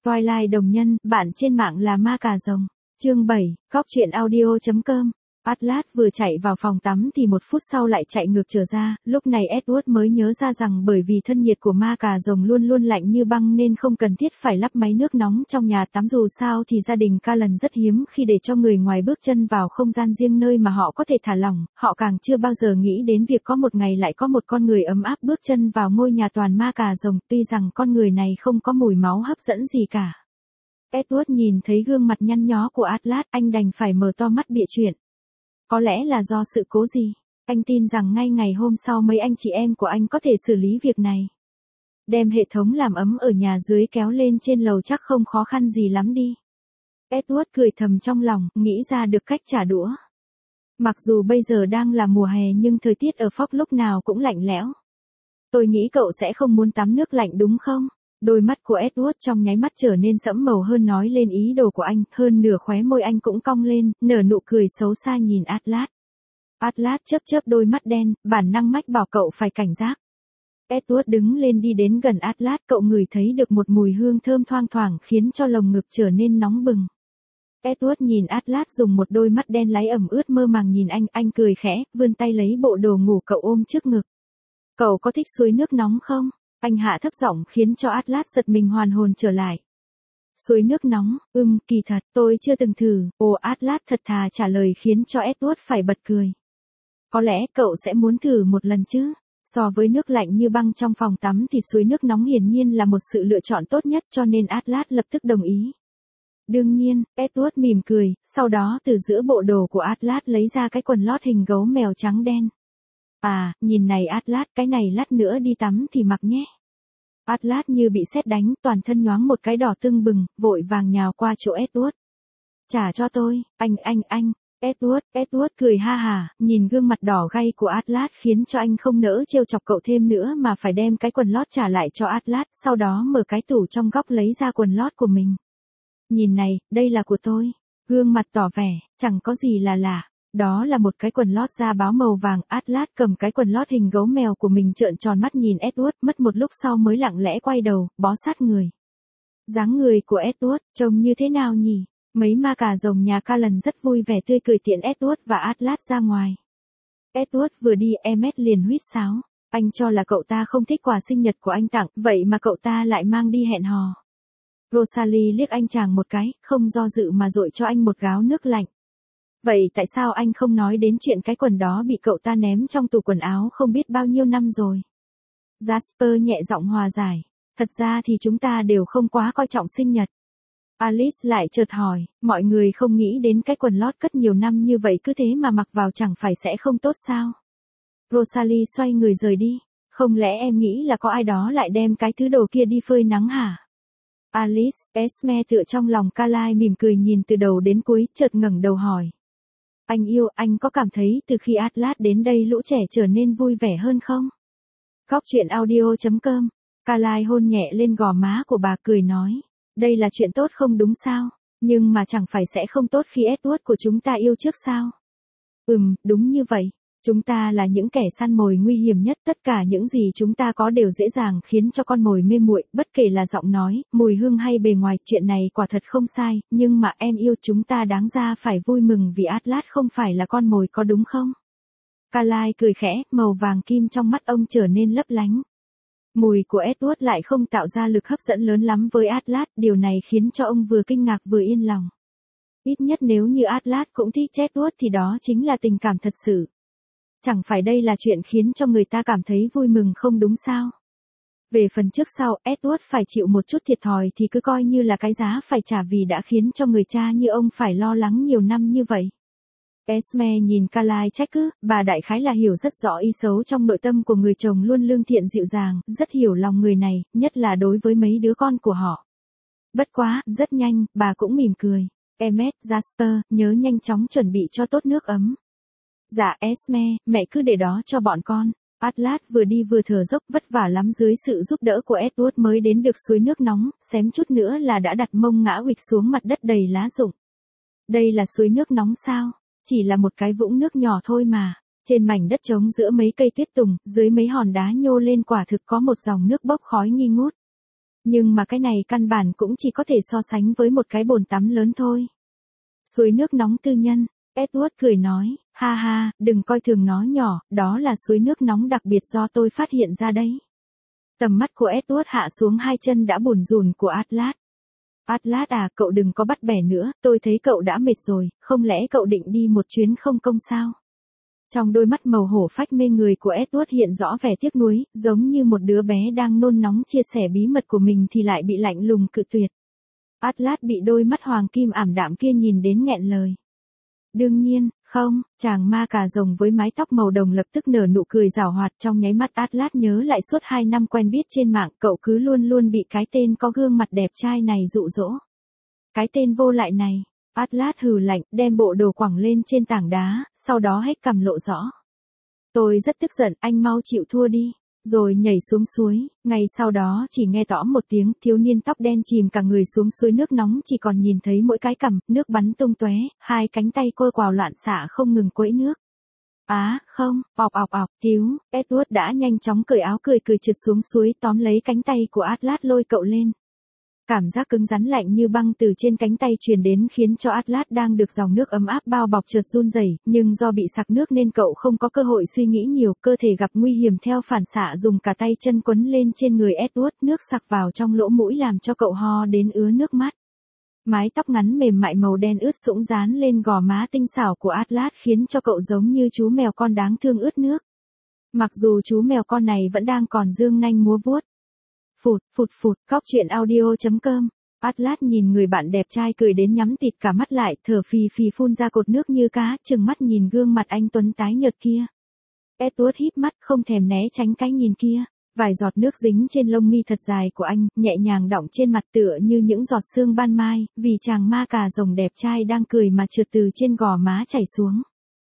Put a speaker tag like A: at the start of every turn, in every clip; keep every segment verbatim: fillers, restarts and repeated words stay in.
A: Twilight đồng nhân, bạn trên mạng là ma cà rồng. Chương bảy, góc truyện audio chấm com. Atlas vừa chạy vào phòng tắm thì một phút sau lại chạy ngược trở ra, lúc này Edward mới nhớ ra rằng bởi vì thân nhiệt của ma cà rồng luôn luôn lạnh như băng nên không cần thiết phải lắp máy nước nóng trong nhà tắm, dù sao thì gia đình Callan rất hiếm khi để cho người ngoài bước chân vào không gian riêng nơi mà họ có thể thả lỏng, họ càng chưa bao giờ nghĩ đến việc có một ngày lại có một con người ấm áp bước chân vào ngôi nhà toàn ma cà rồng, tuy rằng con người này không có mùi máu hấp dẫn gì cả. Edward nhìn thấy gương mặt nhăn nhó của Atlas, anh đành phải mở to mắt bịa chuyện. Có lẽ là do sự cố gì, anh tin rằng ngay ngày hôm sau mấy anh chị em của anh có thể xử lý việc này. Đem hệ thống làm ấm ở nhà dưới kéo lên trên lầu chắc không khó khăn gì lắm đi. Edward cười thầm trong lòng, nghĩ ra được cách trả đũa. Mặc dù bây giờ đang là mùa hè nhưng thời tiết ở Fox lúc nào cũng lạnh lẽo. Tôi nghĩ cậu sẽ không muốn tắm nước lạnh đúng không? Đôi mắt của Edward trong nháy mắt trở nên sẫm màu hơn nói lên ý đồ của anh, hơn nửa khóe môi anh cũng cong lên, nở nụ cười xấu xa nhìn Atlas. Atlas chớp chớp đôi mắt đen, bản năng mách bảo cậu phải cảnh giác. Edward đứng lên đi đến gần Atlas, cậu ngửi thấy được một mùi hương thơm thoang thoảng khiến cho lồng ngực trở nên nóng bừng. Edward nhìn Atlas dùng một đôi mắt đen láy ẩm ướt mơ màng nhìn anh, anh cười khẽ, vươn tay lấy bộ đồ ngủ cậu ôm trước ngực. Cậu có thích suối nước nóng không? Anh hạ thấp giọng khiến cho Atlas giật mình hoàn hồn trở lại. Suối nước nóng, ừm, kỳ thật, tôi chưa từng thử. Ồ, Atlas thật thà trả lời khiến cho Edward phải bật cười. Có lẽ cậu sẽ muốn thử một lần chứ. So với nước lạnh như băng trong phòng tắm thì suối nước nóng hiển nhiên là một sự lựa chọn tốt nhất cho nên Atlas lập tức đồng ý. Đương nhiên, Edward mỉm cười, sau đó từ giữa bộ đồ của Atlas lấy ra cái quần lót hình gấu mèo trắng đen. À, nhìn này Atlas, cái này lát nữa đi tắm thì mặc nhé. Atlas như bị sét đánh, toàn thân nhoáng một cái đỏ tưng bừng, vội vàng nhào qua chỗ Edward. Trả cho tôi, anh anh anh, Edward, Edward cười ha hà, nhìn gương mặt đỏ gay của Atlas khiến cho anh không nỡ trêu chọc cậu thêm nữa mà phải đem cái quần lót trả lại cho Atlas, sau đó mở cái tủ trong góc lấy ra quần lót của mình. Nhìn này, đây là của tôi. Gương mặt tỏ vẻ, chẳng có gì là lạ. Đó là một cái quần lót da báo màu vàng. Atlas cầm cái quần lót hình gấu mèo của mình trợn tròn mắt nhìn Edward, mất một lúc sau mới lặng lẽ quay đầu, bó sát người. Dáng người của Edward, trông như thế nào nhỉ? Mấy ma cà rồng nhà Callan rất vui vẻ tươi cười tiện Edward và Atlas ra ngoài. Edward vừa đi, Emmet liền huýt sáo. Anh cho là cậu ta không thích quà sinh nhật của anh tặng, vậy mà cậu ta lại mang đi hẹn hò. Rosalie liếc anh chàng một cái, không do dự mà dội cho anh một gáo nước lạnh. Vậy tại sao anh không nói đến chuyện cái quần đó bị cậu ta ném trong tủ quần áo không biết bao nhiêu năm rồi? Jasper nhẹ giọng hòa giải. Thật ra thì chúng ta đều không quá coi trọng sinh nhật. Alice lại chợt hỏi, mọi người không nghĩ đến cái quần lót cất nhiều năm như vậy cứ thế mà mặc vào chẳng phải sẽ không tốt sao? Rosalie xoay người rời đi. Không lẽ em nghĩ là có ai đó lại đem cái thứ đồ kia đi phơi nắng hả? Alice, Esme tựa trong lòng Calai mỉm cười nhìn từ đầu đến cuối, chợt ngẩng đầu hỏi. Anh yêu, anh có cảm thấy từ khi Atlas đến đây lũ trẻ trở nên vui vẻ hơn không? Góc truyện audio chấm com. Calai hôn nhẹ lên gò má của bà cười nói. Đây là chuyện tốt không đúng sao? Nhưng mà chẳng phải sẽ không tốt khi Edward của chúng ta yêu trước sao? Ừm, đúng như vậy. Chúng ta là những kẻ săn mồi nguy hiểm nhất, tất cả những gì chúng ta có đều dễ dàng khiến cho con mồi mê muội, bất kể là giọng nói, mùi hương hay bề ngoài, chuyện này quả thật không sai, nhưng mà em yêu chúng ta đáng ra phải vui mừng vì Atlas không phải là con mồi có đúng không? Calai cười khẽ, màu vàng kim trong mắt ông trở nên lấp lánh. Mùi của Edward lại không tạo ra lực hấp dẫn lớn lắm với Atlas, điều này khiến cho ông vừa kinh ngạc vừa yên lòng. Ít nhất nếu như Atlas cũng thích Edward thì đó chính là tình cảm thật sự. Chẳng phải đây là chuyện khiến cho người ta cảm thấy vui mừng không đúng sao? Về phần trước sau, Edward phải chịu một chút thiệt thòi thì cứ coi như là cái giá phải trả vì đã khiến cho người cha như ông phải lo lắng nhiều năm như vậy. Esme nhìn Calai trách cứ, bà đại khái là hiểu rất rõ ý xấu trong nội tâm của người chồng luôn lương thiện dịu dàng, rất hiểu lòng người này, nhất là đối với mấy đứa con của họ. Bất quá, rất nhanh, bà cũng mỉm cười. Emmet, Jasper, nhớ nhanh chóng chuẩn bị cho tốt nước ấm. Dạ Esme, mẹ cứ để đó cho bọn con. Atlas vừa đi vừa thở dốc vất vả lắm dưới sự giúp đỡ của Edward mới đến được suối nước nóng, xém chút nữa là đã đặt mông ngã huỵch xuống mặt đất đầy lá rụng. Đây là suối nước nóng sao? Chỉ là một cái vũng nước nhỏ thôi mà. Trên mảnh đất trống giữa mấy cây tuyết tùng, dưới mấy hòn đá nhô lên quả thực có một dòng nước bốc khói nghi ngút. Nhưng mà cái này căn bản cũng chỉ có thể so sánh với một cái bồn tắm lớn thôi. Suối nước nóng tư nhân, Edward cười nói, ha ha, đừng coi thường nó nhỏ, đó là suối nước nóng đặc biệt do tôi phát hiện ra đấy. Tầm mắt của Edward hạ xuống hai chân đã bùn rùn của Atlas. Atlas à, cậu đừng có bắt bẻ nữa, tôi thấy cậu đã mệt rồi, không lẽ cậu định đi một chuyến không công sao? Trong đôi mắt màu hổ phách mê người của Edward hiện rõ vẻ tiếc nuối, giống như một đứa bé đang nôn nóng chia sẻ bí mật của mình thì lại bị lạnh lùng cự tuyệt. Atlas bị đôi mắt hoàng kim ảm đạm kia nhìn đến nghẹn lời. Đương nhiên, không, chàng ma cà rồng với mái tóc màu đồng lập tức nở nụ cười giảo hoạt, trong nháy mắt Atlas nhớ lại suốt hai năm quen biết trên mạng, cậu cứ luôn luôn bị cái tên có gương mặt đẹp trai này dụ dỗ. Cái tên vô lại này, Atlas hừ lạnh, đem bộ đồ quẳng lên trên tảng đá, sau đó hét cằm lộ rõ. Tôi rất tức giận, anh mau chịu thua đi. Rồi nhảy xuống suối, ngay sau đó chỉ nghe rõ một tiếng, thiếu niên tóc đen chìm cả người xuống suối nước nóng, chỉ còn nhìn thấy mỗi cái cằm, nước bắn tung tóe, hai cánh tay cô quào loạn xạ không ngừng quẫy nước. Á, à, không, ọc ọc ọc, cứu, Edward đã nhanh chóng cởi áo cười cười trượt xuống suối tóm lấy cánh tay của Atlas lôi cậu lên. Cảm giác cứng rắn lạnh như băng từ trên cánh tay truyền đến khiến cho Atlas đang được dòng nước ấm áp bao bọc chợt run rẩy, nhưng do bị sặc nước nên cậu không có cơ hội suy nghĩ nhiều, cơ thể gặp nguy hiểm theo phản xạ dùng cả tay chân quấn lên trên người Edward, nước sặc vào trong lỗ mũi làm cho cậu ho đến ứa nước mắt. Mái tóc ngắn mềm mại màu đen ướt sũng dán lên gò má tinh xảo của Atlas khiến cho cậu giống như chú mèo con đáng thương ướt nước. Mặc dù chú mèo con này vẫn đang còn dương nanh múa vuốt. Phụt, phụt phụt, Cóc truyện audio chấm com. Atlas nhìn người bạn đẹp trai cười đến nhắm tịt cả mắt lại, thở phì phì phun ra cột nước như cá, trừng mắt nhìn gương mặt anh tuấn tái nhợt kia. Edward híp mắt không thèm né tránh cái nhìn kia, vài giọt nước dính trên lông mi thật dài của anh, nhẹ nhàng đọng trên mặt tựa như những giọt sương ban mai, vì chàng ma cà rồng đẹp trai đang cười mà trượt từ trên gò má chảy xuống.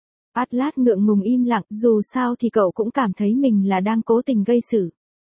A: Atlas ngượng ngùng im lặng, dù sao thì cậu cũng cảm thấy mình là đang cố tình gây sự.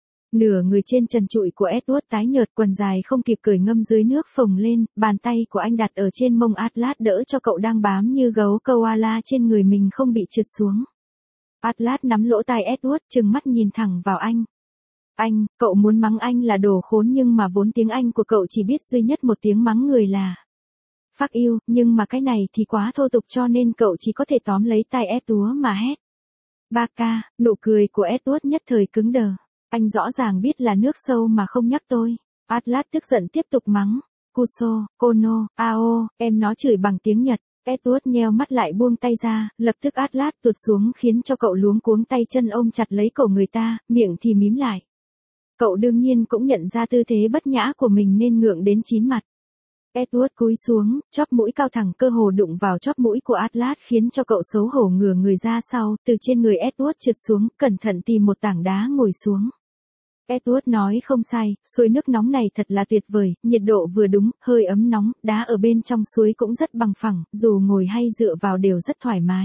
A: Nửa người trên trần trụi của Edward tái nhợt, quần dài không kịp cởi ngâm dưới nước phồng lên, bàn tay của anh đặt ở trên mông Atlas đỡ cho cậu đang bám như gấu koala trên người mình không bị trượt xuống. Atlas nắm lỗ tai Edward, trừng mắt nhìn thẳng vào anh. Anh, cậu muốn mắng anh là đồ khốn nhưng mà vốn tiếng Anh của cậu chỉ biết duy nhất một tiếng mắng người là fuck you, nhưng mà cái này thì quá thô tục cho nên cậu chỉ có thể tóm lấy tai Edward mà hét. Ba ca, nụ cười của Edward nhất thời cứng đờ. Anh rõ ràng biết là nước sâu mà không nhắc tôi. Atlas tức giận tiếp tục mắng. Kuso, Kono, Ao, em nó chửi bằng tiếng Nhật. Edward nheo mắt lại buông tay ra, lập tức Atlas tụt xuống khiến cho cậu luống cuống tay chân ôm chặt lấy cổ người ta, miệng thì mím lại. Cậu đương nhiên cũng nhận ra tư thế bất nhã của mình nên ngượng đến chín mặt. Edward cúi xuống, chóp mũi cao thẳng cơ hồ đụng vào chóp mũi của Atlas khiến cho cậu xấu hổ ngửa người ra sau, từ trên người Edward trượt xuống, cẩn thận tìm một tảng đá ngồi xuống. Edward nói không sai, suối nước nóng này thật là tuyệt vời, nhiệt độ vừa đúng, hơi ấm nóng, đá ở bên trong suối cũng rất bằng phẳng, dù ngồi hay dựa vào đều rất thoải mái.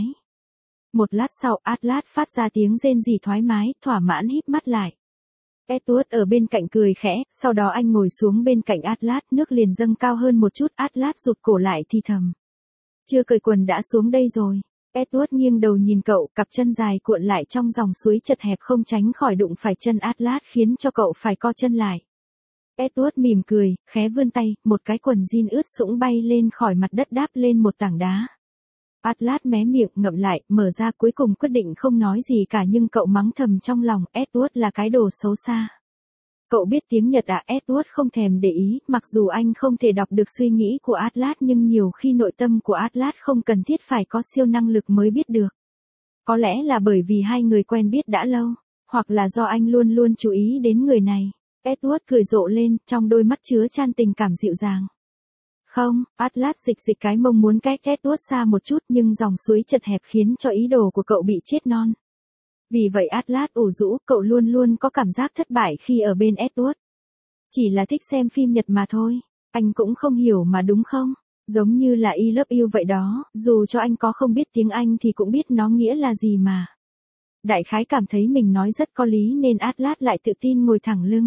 A: Một lát sau, Atlas phát ra tiếng rên rỉ thoải mái, thỏa mãn híp mắt lại. Edward ở bên cạnh cười khẽ, sau đó anh ngồi xuống bên cạnh Atlas, nước liền dâng cao hơn một chút, Atlas rụt cổ lại thì thầm. Chưa cởi quần đã xuống đây rồi. Edward nghiêng đầu nhìn cậu, cặp chân dài cuộn lại trong dòng suối chật hẹp không tránh khỏi đụng phải chân Atlas khiến cho cậu phải co chân lại. Edward mỉm cười, khẽ vươn tay, một cái quần jean ướt sũng bay lên khỏi mặt đất đáp lên một tảng đá. Atlas mé miệng ngậm lại, mở ra cuối cùng quyết định không nói gì cả nhưng cậu mắng thầm trong lòng, Edward là cái đồ xấu xa. Cậu biết tiếng Nhật à? Edward không thèm để ý, mặc dù anh không thể đọc được suy nghĩ của Atlas nhưng nhiều khi nội tâm của Atlas không cần thiết phải có siêu năng lực mới biết được. Có lẽ là bởi vì hai người quen biết đã lâu, hoặc là do anh luôn luôn chú ý đến người này. Edward cười rộ lên, trong đôi mắt chứa chan tình cảm dịu dàng. Không, Atlas dịch dịch cái mông muốn cách Edward xa một chút nhưng dòng suối chật hẹp khiến cho ý đồ của cậu bị chết non. Vì vậy Atlas ủ rũ, cậu luôn luôn có cảm giác thất bại khi ở bên Edward. Chỉ là thích xem phim Nhật mà thôi, anh cũng không hiểu mà đúng không? Giống như là I love you vậy đó, dù cho anh có không biết tiếng Anh thì cũng biết nó nghĩa là gì mà. Đại khái cảm thấy mình nói rất có lý nên Atlas lại tự tin ngồi thẳng lưng.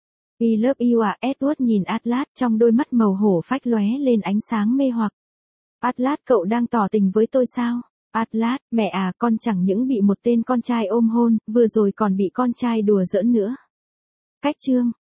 A: I love you à? Edward nhìn Atlas, trong đôi mắt màu hổ phách lóe lên ánh sáng mê hoặc. Atlas, cậu đang tỏ tình với tôi sao? Atlas, mẹ à, con chẳng những bị một tên con trai ôm hôn, vừa rồi còn bị con trai đùa giỡn nữa. Cách chương.